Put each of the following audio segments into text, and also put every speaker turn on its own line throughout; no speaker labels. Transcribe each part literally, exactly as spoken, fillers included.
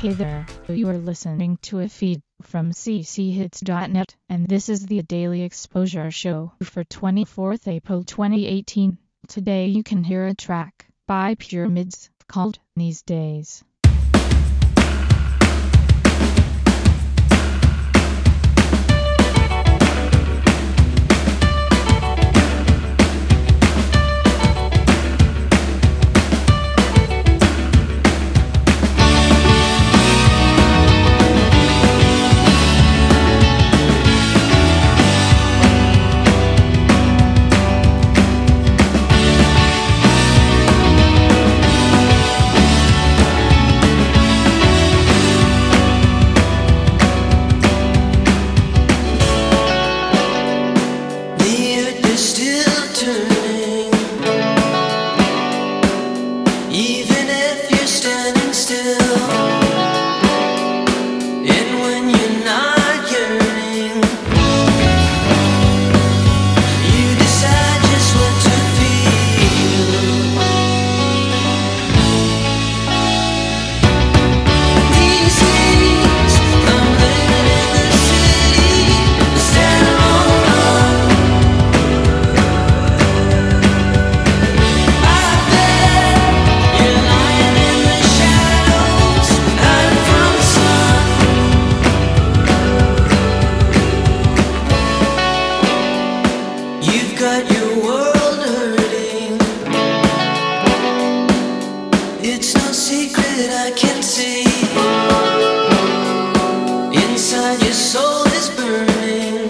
Hey there, you are listening to a feed from c c hits dot net, and this is the Daily Exposure Show for twenty-fourth April twenty eighteen. Today you can hear a track by Pyramids called These Days.
Got your world hurting. It's no secret I can see. Inside your soul is burning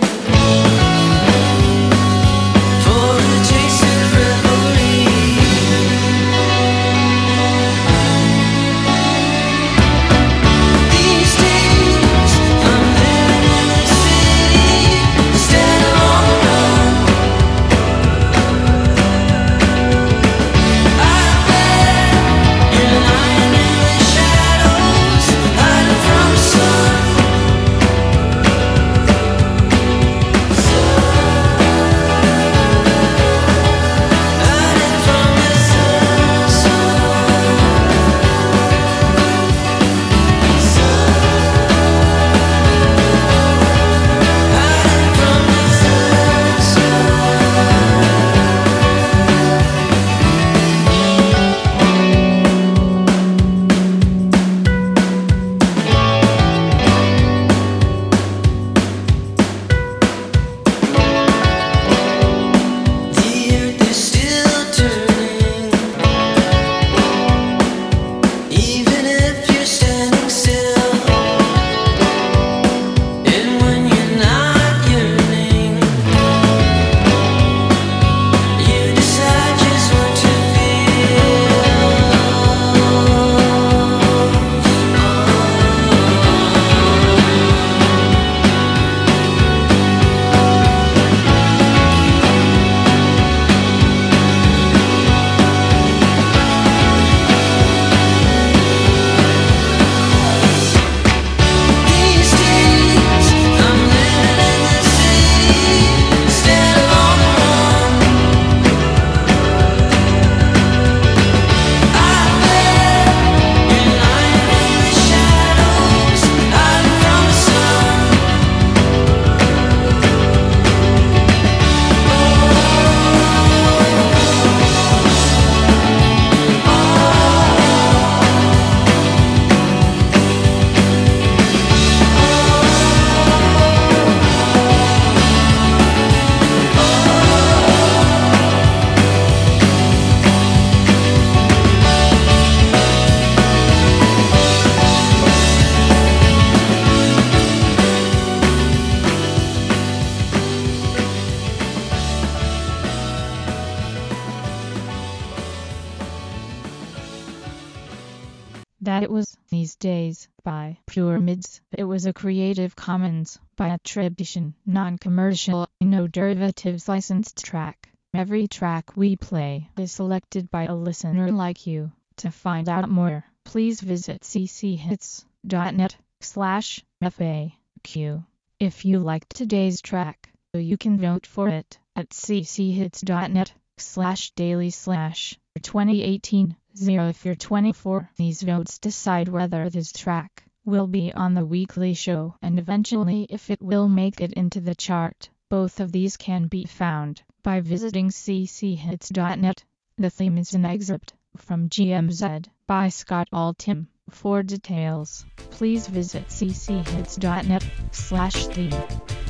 for a taste of revelry. These days I'm living in the city instead of on the run.
That it was These Days by Pyramids. It was a Creative Commons by attribution, non-commercial, no derivatives licensed track. Every track we play is selected by a listener like you. To find out more, please visit c c hits dot net slash F A Q. If you liked today's track, you can vote for it at c c hits dot net slash daily slash twenty eighteen zero if you're twenty-four. These votes decide whether this track will be on the weekly show and eventually if it will make it into the chart. Both of these can be found by visiting c c hits dot net. The theme is an excerpt from G M Z by Scott Altham. For details, please visit c c hits dot net slash theme.